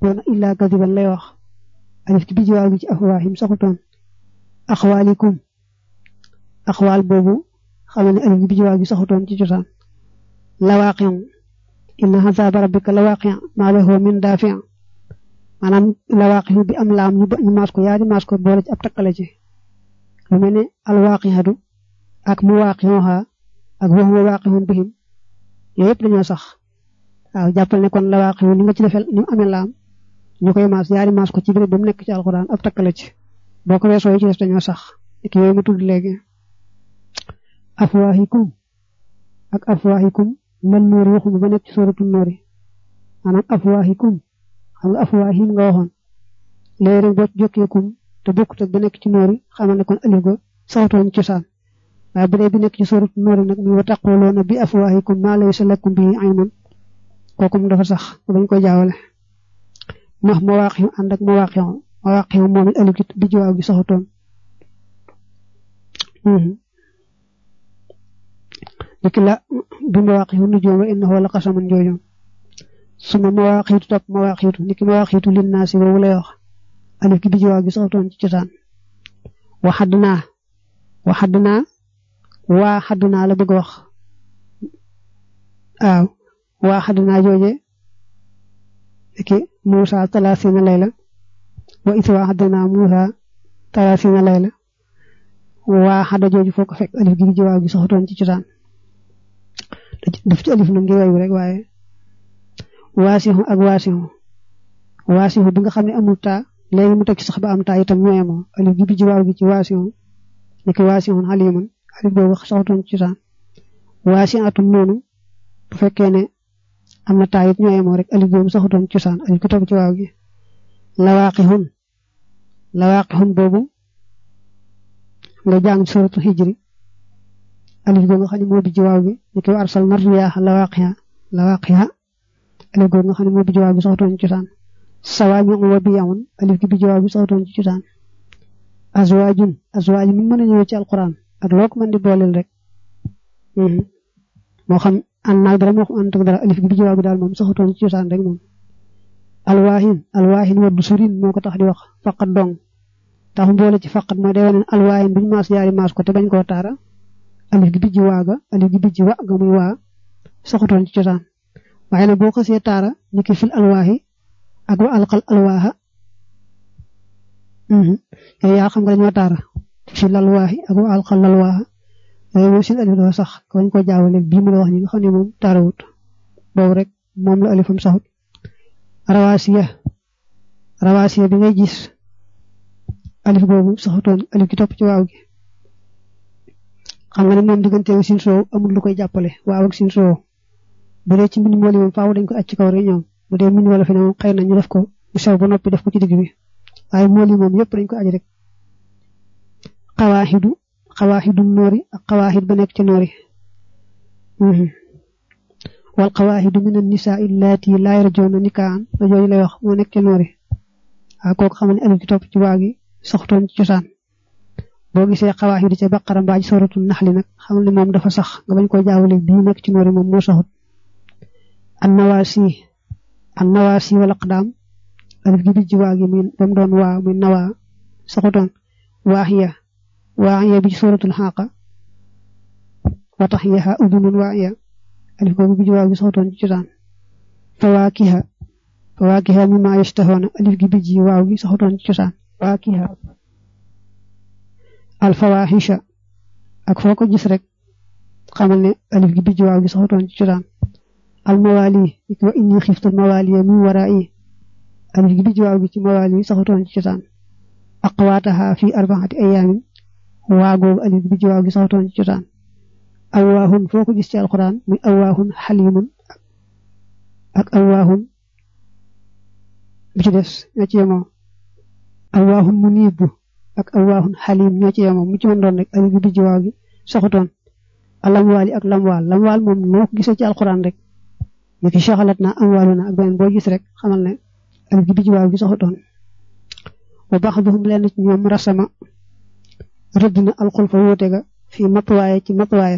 yaquluna illa kadiban lay wax alif bi jiwaaw gi ci afwaahim saxutoon axwaalikum axwaal boobu xam ne alif bi jiwaaw gi saxutoon ci cosaan lawaaqi'un inna azaaba rabbika lawaaqi'un maa lahu min daafi' maanaam lawaaqi'u bi am laam ñu maas ko yaari maas ko boole ci ab takkale ci lu mel ne alwaaqi'atu ak muwaaqi'uha ak wa huwa waaqi'un bihim yooyu yëpp dañoo sax waaw jàppal ne kon lawaaqi'u ni nga ci defel ni mu amee laam ñu koy maas yaari maas ko ci biir ba mu nekk ci alxuraan ab takkale ci boo ko weesoo yi ci des dañoo sax ak yooyu ma tudd léegi afwaahikum ak afwaahikum man noori waxuñu ba nekk ci sóoratu noori maanaam afwaahikum xam nga afwaahim nga waxoon léegi rek boo ci jokkeekum te bokkut ak ba nekk ci noori xamal ne kon alif ga saxutoon cosaan waaye bu dee bi nekk ci sóoratu noori nag muy wa taquluuna bi afwaahikum maa laysa lakum bihi ilmun kooku dafa sax bañ ko jaawale ndax mawaaqi'u ànd ak mawaaqi'u moom it alif bi jiwaaw gi saxutoon niki la bi mawaaqi'u nujuum wa innahu la qasamun joojoom suma mawaaqiitu topp mawaaqiitu niki mawaaqiitu linnaasi boobu lay wax alif gi bi jiwaaw gi saxutoon ci cosaan waxadnaa la bëgg wax waaw waxadnaa jooje niki Muusaa 30 layla wa iz wa'adnaa Muusaa 30 layla waxada jooju foo ko fekk alif gi bi jiwaaw gi saxutoon ci cosaan daf ci alif na ngi wayu rek waaye waasihu ak waasihu bi nga xam ne amul taa léegi mu teg ci sax ba am taa itam ñooyemoo alif gi bi jiwaaw gi ci waasihu niki waasihun alimun alif boobu saxutoon ci cosaan waasi'atun noonu bu fekkee ne am na taa it ñooyemoo rek alif boobu saxutoon ci cosaan alif gi topp ci waaw gi lawaaqihun boobu nga jàng ci suratul hijri alif googu nga xam ne moo bi jiwaaw gi niki wa arsalna riyaaha lawaaqiha alif googu nga xam ne moo bi jiwaaw gi saxutoon ci cosaan sawaami'un wa biyaa'un alif gi bi jiwaaw gi saxutoon ci cosaan azwaajun mi mën a ñëwee ci alquran ak loo ko mën di booleel rek moo xam ànd naag dara moo xam ànd ak dara alif gi bi jiwaaw gi daal moom saxutoon ci cosaan rek moom alwaahin wa dusurin moo ko tax di wax faqat dong tax mboole ci faqat mooy day wane alwaahin buñu maas yaari maas ko te bañ koo taara alif gi bijji waaga alif gi bijji wa ga muy waa saxutoon ci cosaan waaye nag boo xasee taara niki fil alwaahi ak wa alqal alwaaha yooyu yaa xam nga dañoo taara fil alwaahi ak wa alqal alwaaha yooyu moom seen alif dafa sax ko bañ ko jaawale bii mu la wax ni nga xam ne moom taarawut boobu rek moom la alifam saxut rawaasiya bi ngay gis alif boobu saxutoon alif gi topp ci waaw gi xam nga ne moom digganteegu sin soow amul lu koy jàppale waaw ak sin soow bu dee ci mbind mooli moom faaw dañ ko acc ci kaw rek ñoom bu dee mbind wala fi ne moom xëy na ñu def ko bu sew ba noppi def ko ci digg bi waaye mooli moom yëpp dañ ko aj rek xawaaxidu noori ak xawaaxid ba nekk ci noori wal xawaaxidu min an-nisaa allaati laa yarjuuna nikaahan la jooju lay wax moo nekk ci noori waaw kooku xam ne alif gi topp ci waa gi saxutoon ci cosaan boo gisee xawaaxidu ca baqara mbaa ci suratul naxli nag xam ne moom dafa sax nga bañ koo jaawale bii nekk ci noori moom moo saxut annawaasi wal aqdaam alif gi bijji waa gi muy ba mu doon waa muy nawaa saxutoon waaxiya bi ci suratul xaaqa wa taxiyaha udunun waaxiya alif googu bijji waa gi saxutoon ci cosaan fawaakiha mimmaa yashtahoona alif gi bijji waaw gi saxutoon ci cosaan fawaakiha alfawaahisha ak foo ko gis rek xamal ne alif gi bijji waaw gi saxutoon ci cosaan almawaali wa inni xiftu almawaaliya min waraa'i alif gi bijji waaw gi ci mawaali saxutoon ci cosaan aqwaataha fi arba'ati ayaamin waa googu alif gi bijji waaw gi saxutoon ci cosaan awaahun foo ko gis ci alquran muy awaahun xalimun ak awaahun bi ci des ñoo ci yemoo awaahun muniib ak awaahun xalim ñoo ci yemoo mu ci mën doon rek alif gi bijji waaw gi saxutoon alamwaali ak lamwaal moom noo ko gisee ci alquran rek ñu fi soxalat na amwaaluna ak beneen boo gis rek xamal ne alif gi bijji waaw gi saxutoon wa ba'duhum leen ci ñoom rasama rëdd na alxulfa wóote ga fii matwaaye ci matwaaya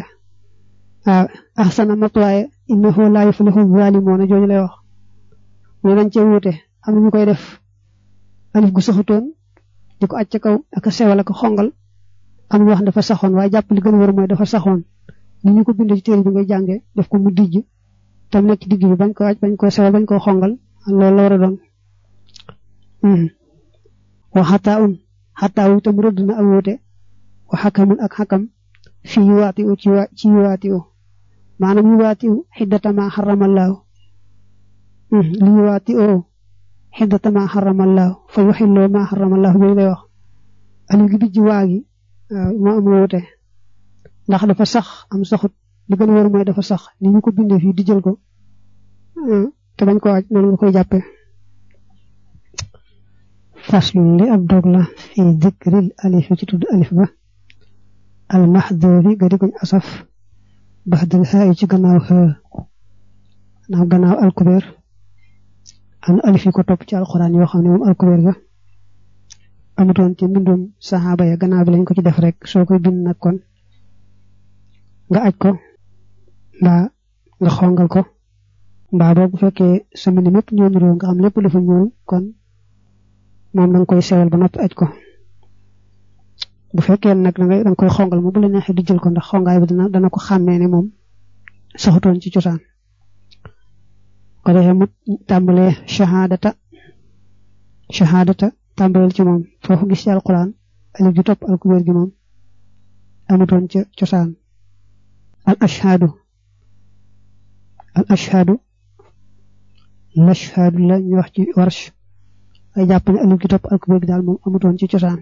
ahsana matwaaya innahu laa yuflihu zaalimoona jooju lay wax mu dañ cee wóote am ñu koy def alif gu saxutoon diko acc kaw ak sewal ak xongal am ñu wax dafa saxoon waaye jàpp li gën a war mooy dafa saxoon ni ñu ko bind ci téere bi ngay jànge def ko mu dijj tam nekk digg bi bañ ko acc bañ ko sewal bañ ko xongal loolu la war a doon wa xataawu tam rëdd na ak wuute wa xakamun ak xakam fi yuwaati u ci yuwaati u maanaam yuwaati u xiddata ma xaramallahu li yuwaati u xiddata ma xaramallahu fa yuxilloo ma xaramallahu yooyu lay wax alif gi bijj waa gi moo am wuute ndax dafa sax am saxut li gën a wër mooy dafa sax ni ñu ko bindee fii di jël ko te bañ ko wàcc noonu nga koy jàppe faslu li ab dog la fi dikril alif ci tudd alif ba al mahdhufi ga diguñ asaf baxdal haa ci gannaaw haa gannaaw alkubeer am alif yi ko topp ci alquran yoo xam ne moom alkubeer ga amutoon ci mbindum saxaaba ya gannaaw bi lañ ko ci def rek soo koy bind nag kon nga aj ko mbaa nga xongal ko mbaa boo bu fekkee sa mbind mépp ñoo niroo nga xam lépp dafa ñuul kon moom danga koy sewal ba noppi aj ko bu fekkee nag danga koy xongal mu bu la neexee di jël ko ndax xongaay bi dana ko xàmmee ne moom saxutoon ci cosaan ko defee mu tàmbalee shahadata tàmbaleel ci moom foofu gis ci alquran alif gi topp alkubeer gi moom amutoon ca cosaan al ashhadu lashhadu la ñu wax ci warsh ay jàpp ne alif gi topp alkubeer gi daal moom amutoon ci cosaan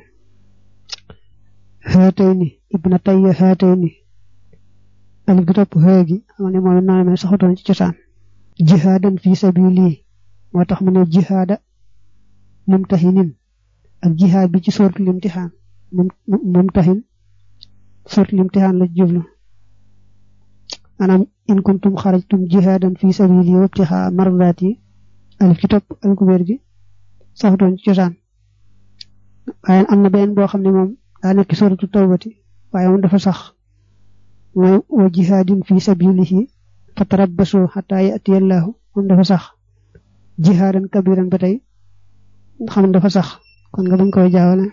haatayni ibnatayya haatayni alif gi topp haa gi xam ne moom naa mel saxutoon ci cosaan jihaadan fi sabili moo tax mu ne jihaada mumtahinin ak jihaad bi ci suratul imtihaan mumtahin suratul imtihaan la jublu maanaam in kuntum xarajtum jihaadan fi sabili wa ibtihaa mardaati alif gi topp alkubeer gi saxutoon ci cosaan waaye am na benn boo xam ne moom daa nekk suratu tawbati waaye moom dafa sax mooy wa jihaadin fi sabilihi fatarabbasu hatta ya'tiyallahu moom dafa sax jihaadan kabiran ba tey xam dafa sax kon nga bañ koy jaawale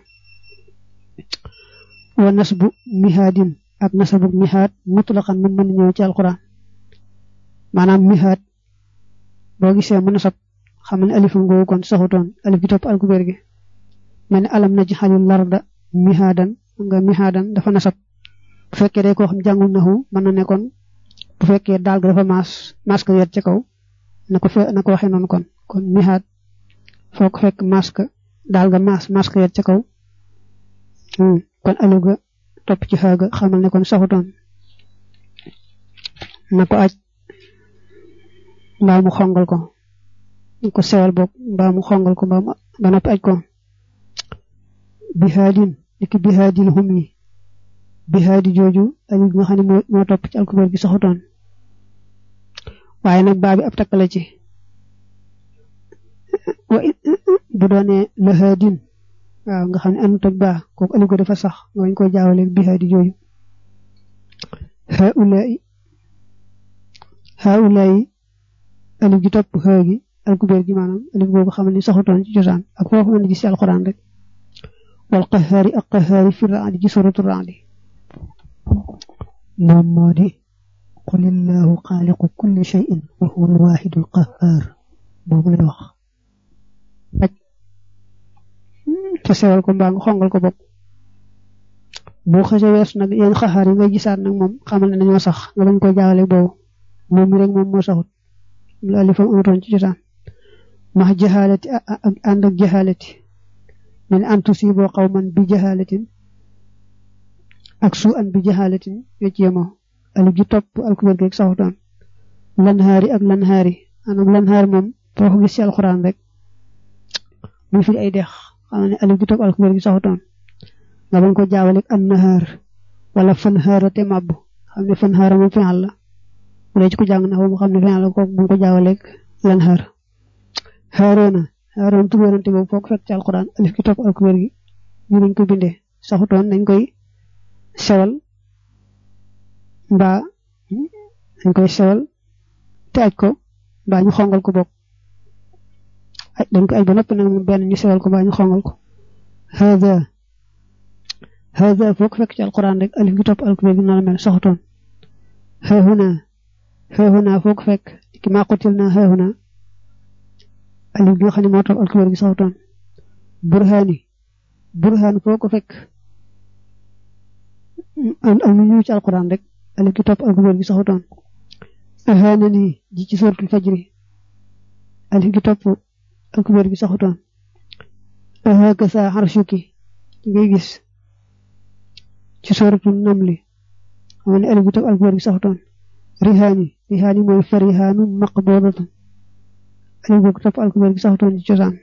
wa nasbu mihaadin ak nasabu mihaad mutlaqan mën ñëw ci alquran maanaam mihaad boo gisee mu nasab xam ne alif ngoo kon saxutoon alif gi topp alkubeer gi mel alam naj'alil larda mihaadan nga mihaadan dafa nasab bu fekkee day koo xam jàngul naxu mën na nekkoon bu fekkee daal ga dafa maas ko yet ca kaw na ko waxee noonu kon mihaad foo ko fekk daal ga maas ko yet ca kaw kon alif ga topp ci xaaga xamal ne kon saxutoon na ko aj mbaa mu xongal ko ko sewal boog mbaa mu xongal ko mbaa ba noppi aj ko bihaadin iki bihaadil hum yi bihaadi jooju alif nga xam ne moo topp ci alkubeer gi saxutoon waaye nag baa bi ab takkale ci bu doonee lahaadin waaw nga xam ne anut ak baa kooku alif ga dafa sax nga bañ koy jaawale bihaadi jooju haulayi alif gi topp xaa gi alkubeer gi maanaam alif boobu xam ne saxutoon ci cosaan ak foofu mën gis ci alquran rek wal qahaari ak qahaari fi raadi ci suratu raadi moom moo di qulillahu xaaliqu kulli shay'in wa huwa alwaahidu alqahaar boobu lay wax aj te sewal ko mbaa nga xongal ko bopp boo xasee wees nag yéen xaxaar yi ngay gisaat nag moom xamal ne dañoo sax nga bañ koy jaawale boobu moom mi rek moom moo saxut lu alifam amatoon ci cosaan max jahalati ak ànd ak jahalati min an tusibo qawman bi jahalatin ak su an bi jahalatin wecc yemoo alif gi topp alkubeer gi saxutoon lanhaari ak lanhaari anam lanhaar moom foo ko gis ci alxuraan rek muy fi ay dex xam ne alif gi topp alkubeer gi saxutoon nga bañ ko jaawale ak annahaar wala fanhaara te màbb xam ne fanhaara moom fi'al la bu dee ci ko jàng na mu xam ne fi'al la kooku bu ko jaawale ak lanhaar Haaruna tur yonante boobu foo ko fekk ci alquran alif gi topp alkubeer gi ñu nañ ko bindee saxutoon dañ koy sewal mbaa te aj ko mbaa ñu xongal ko bokk aj dañ ko aj ba noppi nag mu benn ñu sewal ko ba ñu xongal ko hada foo ko fekk ci alquran rek alif gi topp alkubeer gi noonu mel saxutoon hahuna foo ko fekk ki maa qutil na hahuna alif gi nga xam ne moo topp alkubeer gi saxutoon burhaan foo ko fekk am ñu ci alquran rek alif gi topp alkubeer gi saxutoon ahanani ji ci suratul fajri alif gi topp alkubeer gi saxutoon ahakasa arshuki ngay gis ci suratul namli xam ne alif gi topp alkubeer gi saxutoon rihaani mooy farihaanu maqbudatun alif gi topp alkubeer gi saxutoon ci cosaan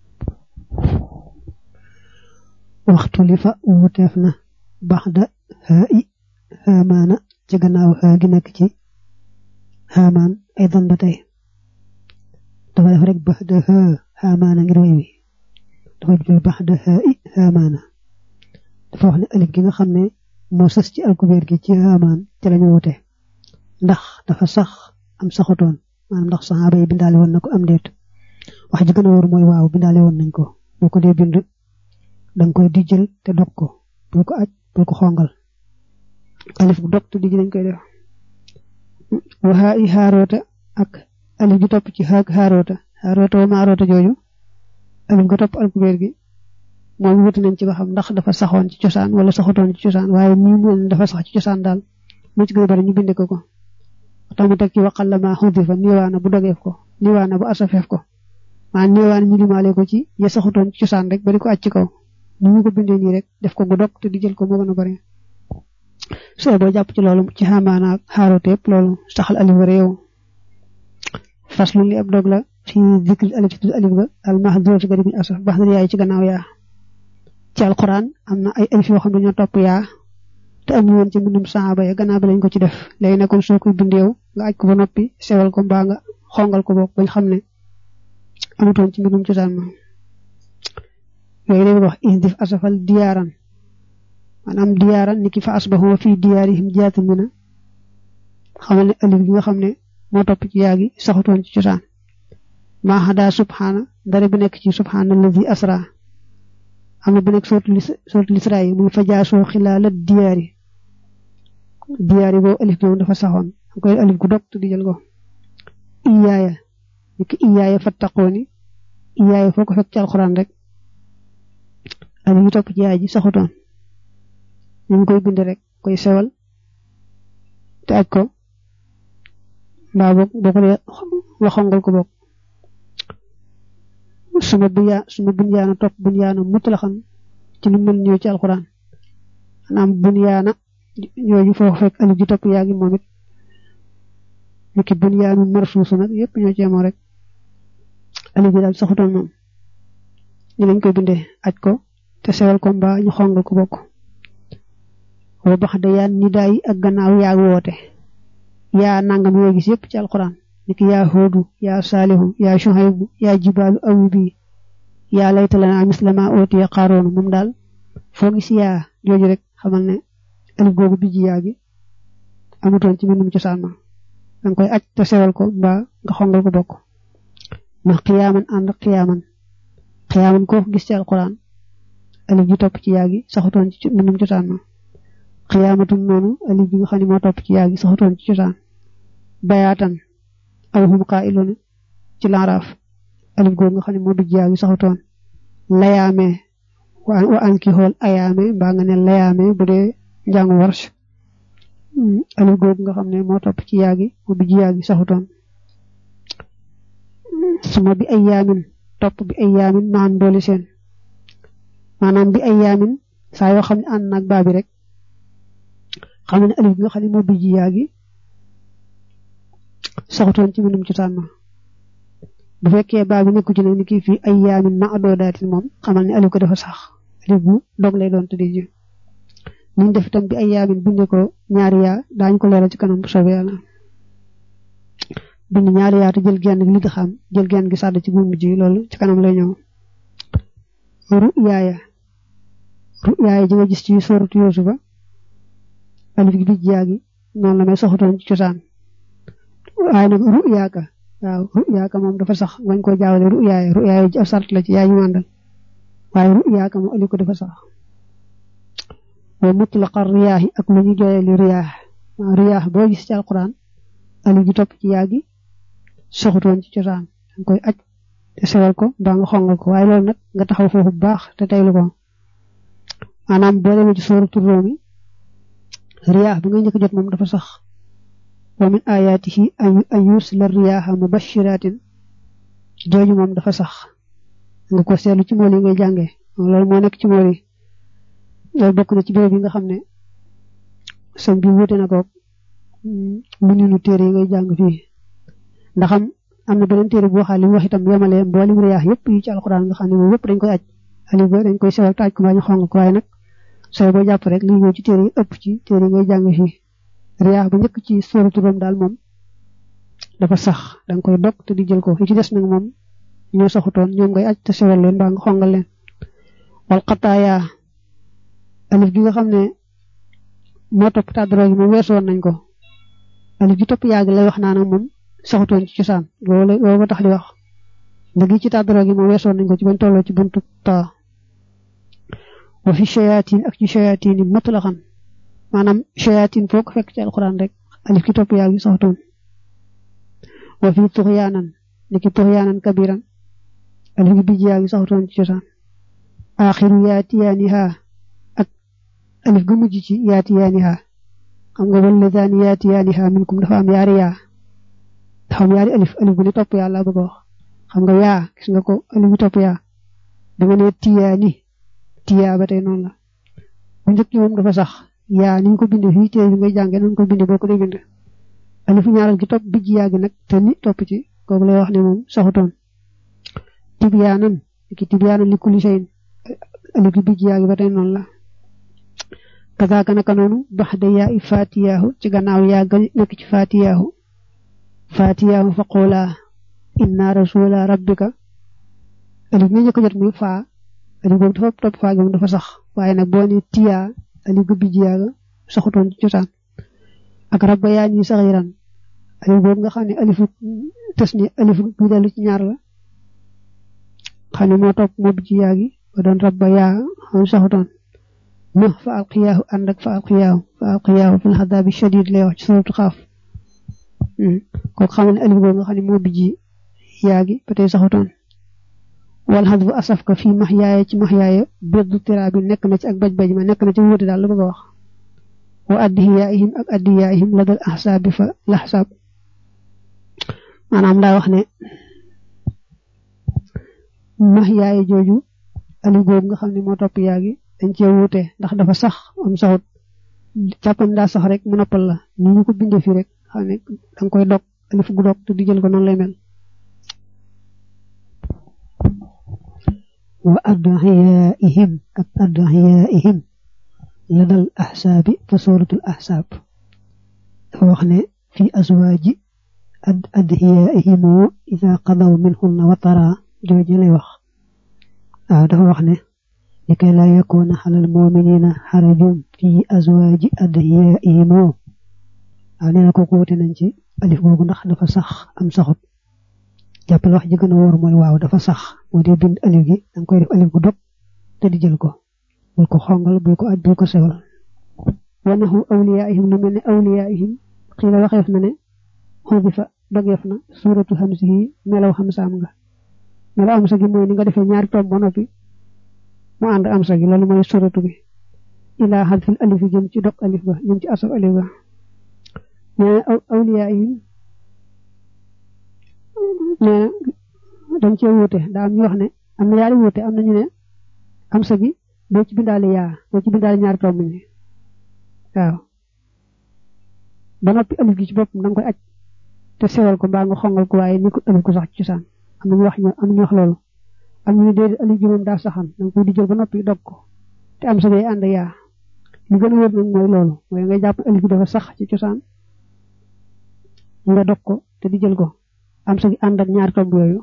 waxtu li fa wuteef na baxda haa'i haamaana ci gannaaw haa gi nekk ci haamaan ay dan ba tey dafa def rek baxda haa haamaana ngir way wi dafa jël baxda haa'i haamaana dafa wax ne alif gi nga xam ne moo sës ci alkubeer gi ci haamaan ci lañu wute ndax dafa sax am saxutoon maanaam ndax saxaaba yi bindaale woon na ko am déet wax ji gën a wóor mooy waaw bindaale woon nañ ko boo ko dee bind danga koy dijjal te dog ko bul ko aj bul ko xongal alif bu dog te dijj lañ koy def waxaa i xaaroota ak alif gi topp ci xaag xaaroota wa maaroota jooju alif ga topp alkubeer gi moom wuti nañ ci ba xam ndax dafa saxoon ci cosaan wala saxutoon ci cosaan waaye nii mu dafa sax ci cosaan daal mu ci gën a bari ñu binde ko tax mu teg ci waqal la maa xudifa niwaana bu dogeef ko niwaana bu asafeef ko maa niwaana ñu limaale ko ci ya saxutoon ci cosaan rek bari ko aj ci kaw ni ñu ko bindee nii rek def ko gu dog te di jël ko moo gën a bari soo boo jàpp ci loolu ci xamaana ak xaaroot yëpp loolu saxal alif ba réew faslu li ab dog la fi zikri alif ci tudd alif ba al mahdhuf ci gari bi asaf bax na yaay ci gannaaw yaa ci alquran am na ay alif yoo xam ne ñoo topp yaa te am woon ci mbindum saxaaba ya gannaaw ba lañ ko ci def léegi nag kon soo koy bindeew nga aj ko ba noppi sewal ko mbaa nga xongal ko bokk bañ xam ne amutoon ci mbindum cosaan ma yooyu day wax indif asafal diyaaran maanaam diyaaran niki fa asbahu fi diyaarihim jaatimina xamal ne alif gi nga xam ne moo topp ci yaa gi saxutoon ci cosaan maa xadaa subhaana ndare bu nekk ci subhaana allazi asra am na bu nekk sootul isra yi muy fajaasoo xilaala diyaari boobu alif gi dafa saxoon am koy alif gu dog di jël ko iyaaya niki iyaaya fattaqooni iyaaya foo ko fekk ci alxuraan rek alif gi topp ci yaay ji saxutoon ñu ngi koy bind rek koy sewal te aj ko mbaa boog boo ko dee waxongal ko boog suma bunyaana topp bunyaana mutlaxan ci lu mel ñëw ci alxuraan maanaam bunyaana ñooñu foo fekk alif gi topp yaa ngi moom it niki bunyaanu marsuusu nag yëpp ñoo ci yemoo rek alif gi daal saxutoon moom ñu lañ koy bindee aj ko te sewal ko mbaa ñu xongal ko bokk wa bax da yaa nidaa yi ak gannaaw yaa woote yaa nangam yoo gis yëpp ci alquran niki yaa Huudu yaa Saalihu yaa Shuhaybu yaa Jibaalu awbi yaa layta lanaa misla maa uutiya Qaaruun moom daal foo gis yaa jooju rek xamal ne alif googu bi ji yaa gi amutoon ci mbindum cosaan ma danga koy aj te sewal ko mbaa nga xongal ko bokk ndax xiyaaman ànd xiyaaman koo gis ci alquran alif ji topp ci yaa gi saxutoon ci mbindum cosaan ma xiyaamatum noonu alif bi nga xam ne moo topp ci yaa gi saxutoon ci cosaan bayaatan aw hum qaa'iluuna ci laaraaf alif googu nga xam ne moo bijj yaa gi saxutoon layaamee wa an ki xool ayaamee mbaa nga ne layaamee bu dee njàngu warsh alif googu nga xam ne moo topp ci yaa gi moo bijj yaa gi saxutoon suma bi ay yaamin topp bi ay yaamin maan dooli seen maanaam bi ay yaamin saa yoo xam ne ànd naag baa bi rek xam ne alif bi nga xam ne moo bijji yaa gi saxutoon ci mbindum cosaan ma bu fekkee baa bi nekku ci nag ni kii fii ay yaamin ma adoo daatin moom xamal ne alif ko dafa sax alif bu dog lay doon te di ji niñ def itam bi ay yaamin binde ko ñaari yaa daañu ko leeral ci kanam bu soobee yàlla bind ñaari yaa te jël genn gi li di xam jël genn gi sàdd ci bu mujj yi loolu ci kanam lay ñëw ruyaaya ji nga gis ci sooratu Yuusufa alif gi bijj yaa gi noonu la may saxutoon ci cosaan waaye nag ruyaaka waaw ru'yaaka moom dafa sax bañ ko jaawale ru'yaay ci sart la ci yaay ñu àndal waaye ru'yaaka moom alif ko dafa sax wa mutlaqa riyaahi ak lu ñu joyeli riyaah boo gis ci alquran alif ji topp ci yaa gi saxutoon ci cosaan danga koy aj te sewal ko mbaa nga xongal ko waaye loolu nag nga taxaw foofu bu baax te teylu ko maanaam boo demee ci suuratu Ruum riyaah bi nga njëkk jot moom dafa sax wa min ayaatihi an yursila riyaaha mubashiratin jooju moom dafa sax nga ko seetlu ci mool yi ngay jàngee loolu moo nekk ci mool yi loolu bokk na ci béréb yi nga xam ne sëñ bi wuute na ko mu nu téere yi ngay jàng fii ndax am na beneen téere boo xam ne wax itam yemale mboolem riyaah yëpp yi ci alxuraan nga xam ne moom yëpp dañ koy aj alif ba dañ koy sewal taaj ko mbaa ñu xong ko waaye nag sooy boo jàpp rek li ñëw ci téere yi ëpp ci téere yi ngay jàng fii riyaah ba njëkk ci suuratu Ruum daal moom dafa sax danga koy dog te di jël ko fi ci des nag moom ñoo saxutoon ñoom ngay aj te sewal leen mbaa nga xongal leen wal xataaya alif gi nga xam ne moo topp tàddaro gi moom weesoon nañ ko alif gi topp yaa gi lay wax naa nag moom saxutoon ci cosaan loolu nga tax di wax ndëgg ci tàddaro gi moom weesoon nañ ko ci bañ tolloo ci buntu ta wa fi shayatin ak ci shayatin yi mutlaqan maanaam shayatin foo ko fekk ci alquran rek alif gi topp yaa gi saxutoon wa fi tuxyaanan niki tuxyaanan kabiran alif gi bijj yaa gi saxutoon ci cosaan aaxiru yaatiyaaniha ak alif gu mujj ci yaatiyaaniha xam nga walladaani yaatiyaaniha minkum dafa am yaari yaa dafa am yaari alif bu ne topp yaa laa bëgg a wax xam nga yaa gis nga ko alif bi topp yaa da nga ne tiyaa ba tey noonu la bu njëkk ci moom dafa sax yaa ni ñu ko bindee fii téere bi ngay jàngee nañ ko bindee boo ko dee bind alifu ñaaral gi topp bijj yaa gi nag te ni topp ci kooku lay wax ne moom saxutoon tibyaanan li kulli shay'in alif gi bijj yaa gi ba tey noonu la kazaaka naka noonu baxda yaa i faatiyaahu ci gannaaw yaa ga nekk ci faatiyaahu fa qoolaa inna rasula rabbika alif nga njëkk jot muy faa alif boobu dafa topp faa gi moom dafa sax waaye nag boo ne tiyaa alif gu bijj yaa ga saxutoon ci cosaan ak rabba yaa ñi saxiran alif boobu nga xam ne alifu tasni alif gu dellu ci ñaar la xam ne moo topp moo bijj yaa gi ba doon rabba yaa xam saxutoon ma fa alqiyaahu ànd ak fa alqiyaahu fil adaabi shadiid lay wax ci suuratu Xaaf kooku xam ne alif boobu nga xam ne moo bijj yaa gi ba tey saxutoon wal hadfu asaf ka fii max yaaya beddu tiraa bi nekk na ci ak baj ma nekk na ci wuute daal la bëgg a wax wa addiyaihim ak addiyaihim la dal ahsaabi fa lahsaab maanaam daa wax ne max yaaya jooju alif boobu nga xam ne moo topp yaa gi dañ cee wuute ndax dafa sax am saxut càppan daa sax rek mu noppal la ni ñu ko bindee fii rek xam ne danga koy dog alif gu dog te di jël ko noonu lay mel wa addiyaihim ak addiyaihim la dal ahsaabi fa suratul ahsaab dafa wax ne fi azwaaji addiyaihim ida qadaw minhunna watara jooju lay wax waaw dafa wax ne likay laa yakuuna xalal muminina xarajum fi azwaaji addiyaihim waaw nee na kooku wute nañ ci alif googu ndax dafa sax am saxut jàppal wax ji gën a wóor mooy waaw dafa sax moo dee bind alif gi danga koy def alif gu dog te di jël ko bul ko xongal bul ko aj bul ko sewal wanahu awliyaihim lu mel ne awliyaihim xiila waxeef na ne xudi fa dogeef na suuratu xamsi yi melaw xamsaam nga melaw amsa gi mooy ni nga defee ñaari tomb ba noppi mu ànd amsa gi loolu mooy suuratu bi ilaa xadfil alif yi jëm ci dog alif ba jëm ci asaf alif ba nee awliyaihim nee dañ cee wuute daa am ñu wax ne am na yaari wuute am na ñu ne amsa gi doo ci bindaale yaa doo ci bindaale ñaari tomb ñi waaw ba noppi alif gi ci boppam da nga koy aj te sewal ko mbaa nga xongal ko waaye ni ko alif ko sax ci cosaan am na ñu wax loolu am ñu déedéet alif gi moom daa saxan da nga koy di jël ba noppi dog ko te am sa day ànd yaa li gën a wóor nag mooy loolu mooy ngay jàpp alif gi dafa sax ci cosaan nga dog ko te di jël ko am sa gi ànd ak ñaari tomb yooyu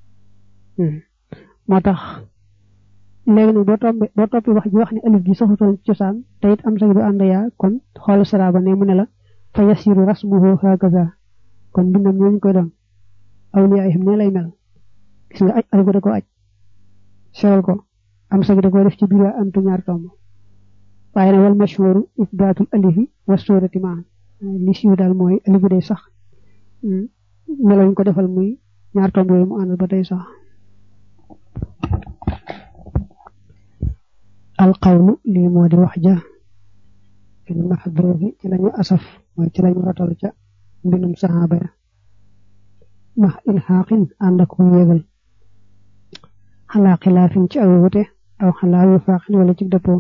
moo tax léegi nag boo toppi wax ji wax ne alif gi saxutoon ci cosaan te it am sa gi du ànd yaa kon xoolu saraba ne mu ne la fa yasiru rasmuhu hakaza kon bindam ñooñu koy doon awliyaihim ne lay mel gis nga aj algo da ko aj sewal ko am sa da ko def ci biir antu ñaar tomb waaye na wal mashhuru isbatul alifi wa surati ma li siiw daal mooy alifu day sax melañ ko defal muy ñaar tomb yooyu mu àndal ba tey sax al qawlu lii moo di wax ja fil mahdhufi ci lañu asaf mooy ci lañu rotal ca mbindum saxaaba ya max ilxaaqin ànd ak mu yéegal xalaa xilaafin ci aw wute aw xalaa wifaaqin wala ci dëppoo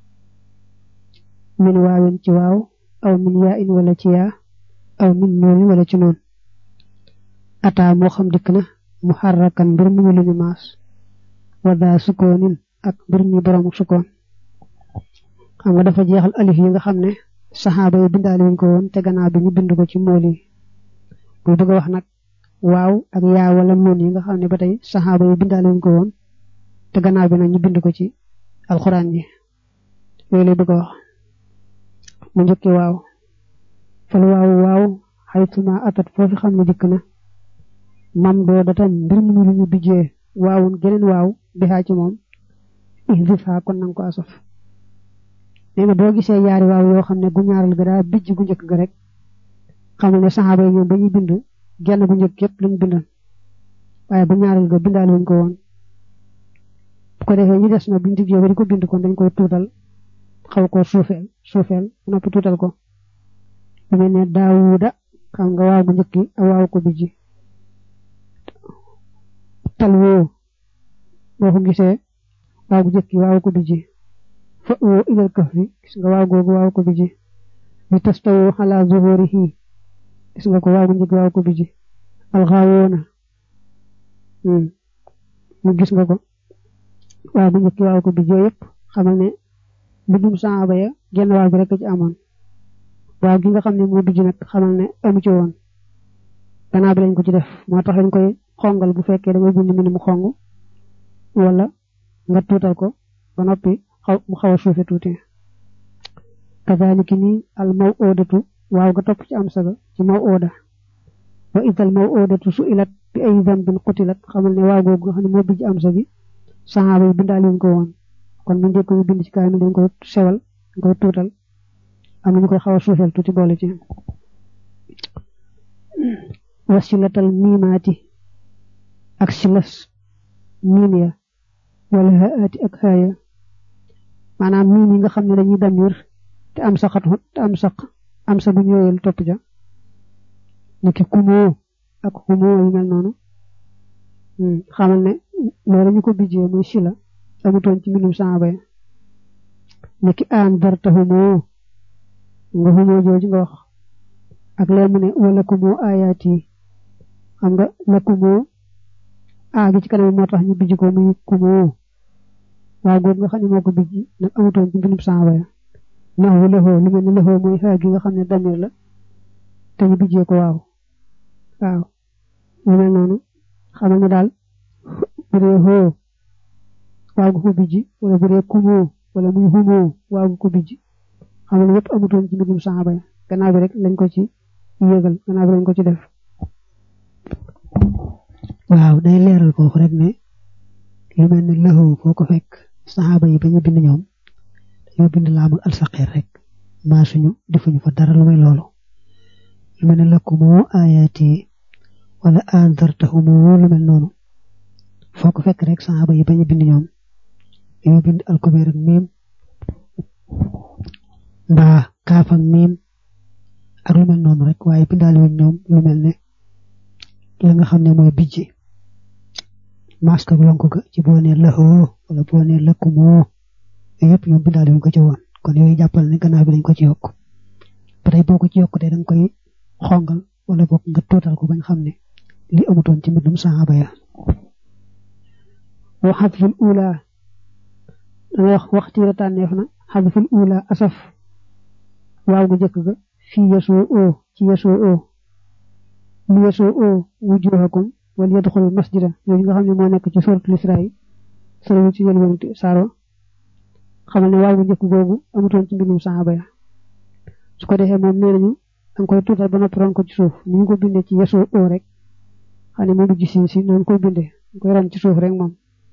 min waawin ci waaw aw min yaa in wala ci yaa aw min nooni wala ci noon ataa moo xam dikk na mu xarrakan mbir mu luñu maas wadaa sukoonin ak mbir mi boroomu sukoon xam nga dafa jeexal alif yi nga xam ne saxaaba yi bindaale wuñ ko woon te gannaaw bi ñu bind ko ci mool yi bu bëgg a wax nag waaw ak yaa wala noon yi nga xam ne ba tey saxaaba yi bindaale wuñ ko woon te gannaaw bi nag ñu bind ko ci alxuraan ji yooyu lay bëgg a wax mu njëkki waaw fal waaw xaytuma atat foofi xam ne dikk na mam doo datan mbir mu lu ñu bijjee waawun geneen waaw bi xaa ci moom ihdifa kon nang ko asaf nee na boo gisee yaari waaw yoo xam ne gu ñaaral ga daa bijj gu njëkk ga rek xamal ne saxaaba yi ñoom ba ñuy bind genn bu njëkk yëpp lañ bindan waaye bu ñaaral ga bindaale wuñ ko woon bu ko defee ñu des na buñ diggee ba di ko bind kon dañ koy tuutal xaw ko suufeel noppi tuutal ko lu mel ne daawuda xam nga waaw gu njëkk ak waaw ko bijji talwoo boo ko gisee waaw gu njëkk waaw ko bijji fa woo ilal kahfi gis nga waaw googu waaw ko bijji li tastawoo ala zuhurihi gis nga ko waaw gu njëkk waaw ko bijji alxaawoona ñu gis nga ko waaw gu njëkk waaw ko bijji yëpp xamal ne mbindum saxaaba ya genn waaw bi rek ci amoon waaw gi nga xam ne moo bijji nag xamal ne amu ci woon gannaaw bi lañ ko ci def moo tax lañ koy xongal bu fekkee da ngay bind mbind mu xong wala nga tuutal ko ba noppi mu xaw a suufe tuuti kazaliki ni al maw'udatu waaw ga topp ci am saga ci maw'uda wa idal maw'udatu su'ilat bi ay dhanbin qutilat xamal ne waaw googu nga xam ne moo bijj am sa bi saxaaba yi bindaale wuñ ko woon kon bu njëkk ñu bind ci kaay mi dañ koy sewal dañ koy tuutal am nañu koy xaw a suufeel tuuti boole ci wasilatal miimaati ak silas miim ya wala haati ak haaya maanaam miim yi nga xam ne dañuy damir te am am sa bu ñëweel topp ja niki kumoo ak xumoo yu mel noonu xamal ne loolu ñu ko bijjee muy sila amutoon ci mbindum saxaaba ya niki aan dartahumoo nga xumoo jooju nga wax ak lee mu ne wala kumoo ayaat yi xam nga la kumoo gi ci kanam moo tax ñu bijj ko muy kumoo waaw googu nga xam ne moo ko bijj nag amutoon ci mbindum saxaaba ya naxu lëxoo lu mel ne lëxoo mooy xaa gi nga xam ne damir la te ñu bijjee ko waaw lu mel noonu xamal ne daal bu dee xoo waaw gu ko bijj wala bu dee kumoo wala muy xumoo waaw gu ko bijj xamal ne yëpp amutoon ci mbindum saxaaba ya gannaaw bi rek lañ ko ci yëgal gannaaw bi lañ ko ci def waaw day leeral foofu rek ne lu mel ne lëxoo foo ko fekk saxaaba yi ba ñu bind ñoom dañoo bind laam ak alsaqeer rek maa suñu defuñu fa dara lu may loolu lu mel ne lakkumoo ayaati wala andartahumoo lu mel noonu foo ko fekk rek saxaaba yi ba ñu bind ñoom dañoo bind alkubeer ak miim mbaa kaaf ak miim ak lu mel noonu rek waaye bindaale wuñ ñoom lu mel ne la nga xam ne mooy bijji masque ak lonk ga ci boo nee laxoo wala boo nee lakkumoo yooyu yëpp ñoom bindaale wuñ ko ci woon kon yooyu jàppal ne gannaaw bi dañ ko ci yokk ba tey boo ko ci yokk te danga koy xongal wala bokk nga tuutal ko bañ xam ne li amutoon ci mbindum saxaaba ya wa xadful ula danga waxtiira tànneef na xadful ula asaf waaw gu jëkk ga fii yasoo oo ci yasoo oo mu yasoo oo wujuhakum wal yadxul masjida yooyu nga xam ne moo nekk ci suratul Isra sura ci yëlwén saaro xamal ne waaw gu njëkk googu amutoon ci mbindum saxaaba ya su ko defee moom nee nañu danga koy tuutal ba noppi ron ko ci suuf ni ñu ko bindee ci yasoo oo rek xane mo du sin si non ko bindé koy ram ci suuf rek mom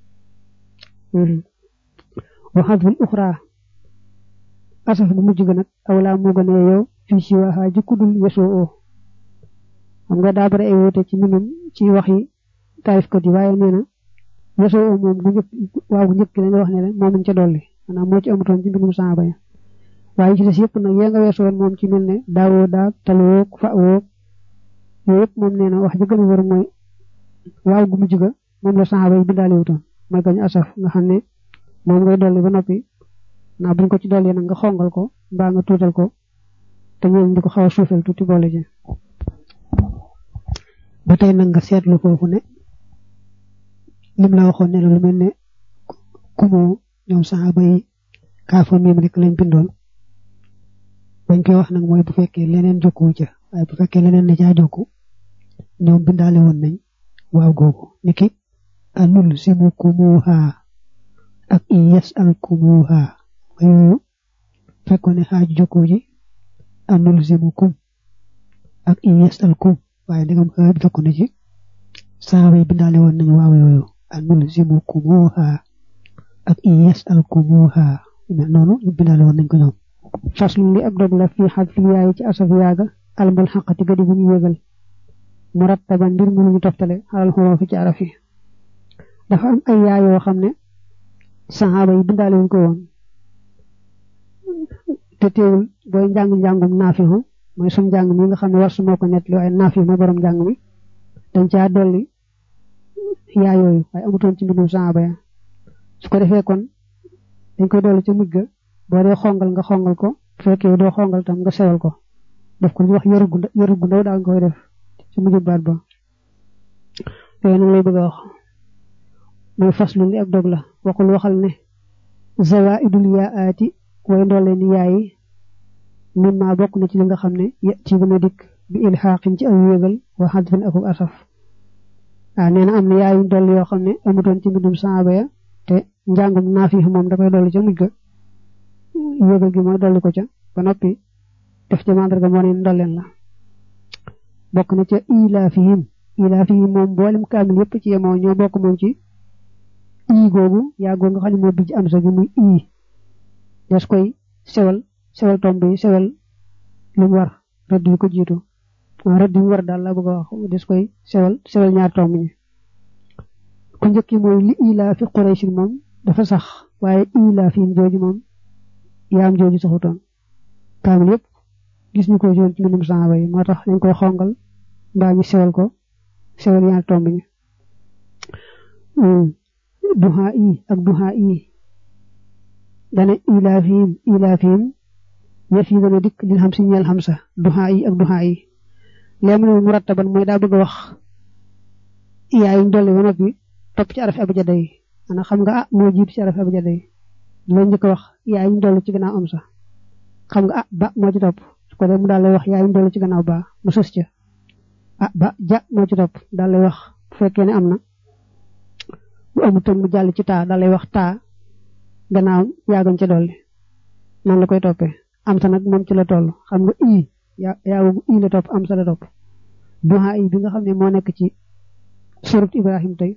wa hadul ukhra asaf bu mujj nak awla mo gëna yow fi ci waxa ji kudul yeso xam nga da bare ay wote ci minum ci waxi tarif ko di waye neena yeso mom bu ñëk waaw ñëk lañ wax ne mom lañ ci dolli ana mo ci amuton ci minum saaba ya waye ci dess yépp nak ya nga wesso mom ci melne dawo da talo fa wo yépp mom neena wax ji gëna wër moy waaw gu mujj ga mom la saaba yi bindalé wuton ma gañ asaf nga xamné mom ngay dolli ba nopi na buñ ko ci dolli nak nga xongal ko ba nga tutal ko te ñeen diko xawa suufel tuti bolé ji batay nak nga sétlu fofu ne lim la waxon ne lu melne kumu ñoom sahaba yi kaafa mi rek lañ bindon bañ koy wax nak moy bu fekke leneen jokku ci ay bu fekke leneen na ja jokku ñoom bindalé won nañ waaw gogo niki anul simukumuha ak yasalkumuha ayu fekkone haaju jokku ji anul simukum ak yasalkum waye degam haaju jokku na ci saaba yi bindalé won nañ waaw yoyu anul simukumuha ak yasalkumuha nonu bindalé won nañ ko ñoom faslu li ak dog la fi hadfi yaay ci asaf yaaga al mulhaqati gadi bu ñu yegal murattaban bir mu ñu toftale halal huwa fi ci arafi dafa am ay yaay yo xamne sahaba yi bindalé won ko won te teewul boy njangum nafihu moy sun jang mi nga xamne war su moko net li ay nafihu mo borom jang mi dañ ca dolli yaay yoyu ay amuton ci mbindum sahaba ya su ko defé kon dañ koy dolli ci mujga bo re xongal nga xongal ko fekke do xongal tam nga sewal ko def ko ñu wax yoru gu ndaw da nga koy def ci mujju baat ba yoy nak lay bëgg wax moy faslu li ak dog la waxul waxal ne zawaidul yaati way ndolé ni yaay mimma bokk na ci li nga xamne ci bëna dik bi ilhaqin ci ay yegal wa hadfin ak asaf neena am na yaay ndol yo xamne amuton ci mbindum saaba ya te njangum nafi mom da koy dolli ci mujj yegal gi moy dolli ko ca ba nopi def ci mandarga mo ne ndolen la bokk na ci ilafihim mom bolim kamil yépp ci yemo ñoo bokk mom ci i gogu ya go nga xali mo bij am sa gi muy i des koy sewal tombe sewal lu war redd ko jitu redd war dal la bëgg wax des koy sewal ñaar tombe ñi ku ñëkki moy li ila fi quraish mom dafa sax waye ila fi joju mom yaam joju saxuton kamil yépp gis ñu ko joon ci ñum saaba yi motax dañ koy xongal mbaa ñu sewal ko sewal ñaar tombe ñi duha'i ak duha'i dana ilafim yafi dana dik dil hamsi ñal hamsa duha'i ak duha'i lemnu murattaban moy da bëgg wax yaay ndolé wona bi top ci araf abjaday ana xam nga mo jib ci araf abjaday lo ñëk wax yaay ndolé ci gënaaw am sa xam nga ba mo ci top ko dem dal lay wax yaay ndolé ci gënaaw ba mu sos ci ba ja mo ci top dal lay wax bu fekkee ne amna bu amu tam mu jall ci ta dal lay wax ta gannaaw yaagon ci dolli non la koy topé am sa nak mom ci la toll xam nga i yaawu i la top am sa la top duha i bi nga xamne mo nek ci surat ibrahim tay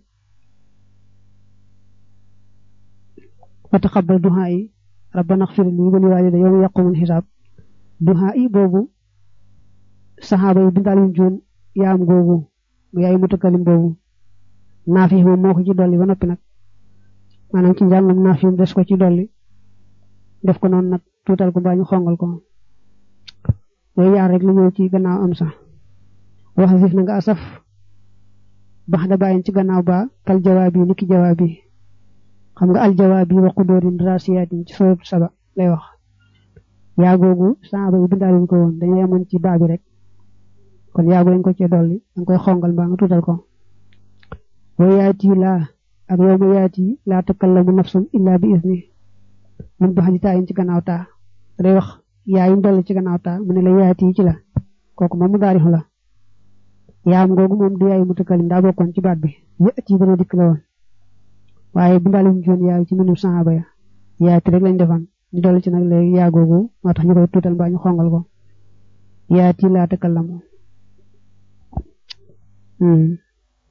wa taqabbal duha i rabbana ighfir li wa li walidayya yawma yaqumul hisab duha i bobu sahaba yi bindalin joon yaam gogu yaay mutakalim bobu nafi mom moko ci dolli ba nopi nak manam ci jangum nafi des ko ci dolli def ko non nak tutal ko bañu xongal ko yoy yaar rek la ñew ci gannaaw am sax wax zif na nga asaf baxda bayin ci gannaaw ba kal jawabi niki jawabi xam nga al jawabi wa qudurin rasiyatin ci soyub saba lay wax ya gogu saaba yi bindalin ko won dañu yamon ci baabi rek kon ya go ko ci dolli dang koy xongal ba nga tutal ko wayati la ak yowma yati la takallamu nafsun illa bi izni mun ba xani tayin ci gannaaw ta day wax yaay ndol ci gannaaw ta mu ne la yati ci la koku mom daari la yaam gogu mom du yaay mutakalim da bokkon ci baat bi yati dana dik la won waye bu ndalim joon yaay ci minu sahaba ya yaati rek lañ defan ñu dol ci nak lay ya gogu motax ñu koy tutal ba ñu xongal ko yati la takallamu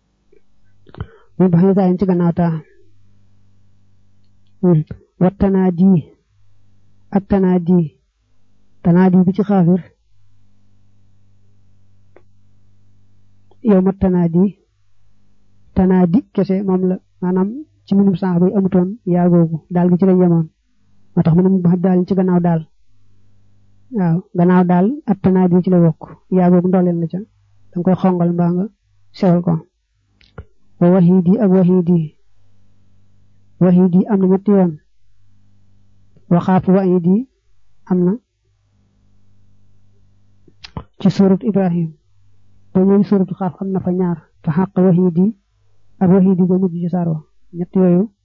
mu bax ta ci gannaaw ta wa tanadi ak tanadi bi ci xaafir yow ma tanadi kese moom la maanaam ci minum sax bi amutoon yaa googu daal gi ci la yemoon moo tax mu ne mu bax daal ci gannaaw daal waaw gannaaw daal ak tanadi ci la bokk yaa googu ndolleen la ca danga koy xongal mbaa nga sewal ko wa wahidi ak wahidi am na ñetti yoon wa xaaf wahidi am na ci surat Ibrahim ba ñëw suratu xaaf am na fa ñaar fa xaq wahidi ak wahidi ba mujj ci saar wa ñett yooyu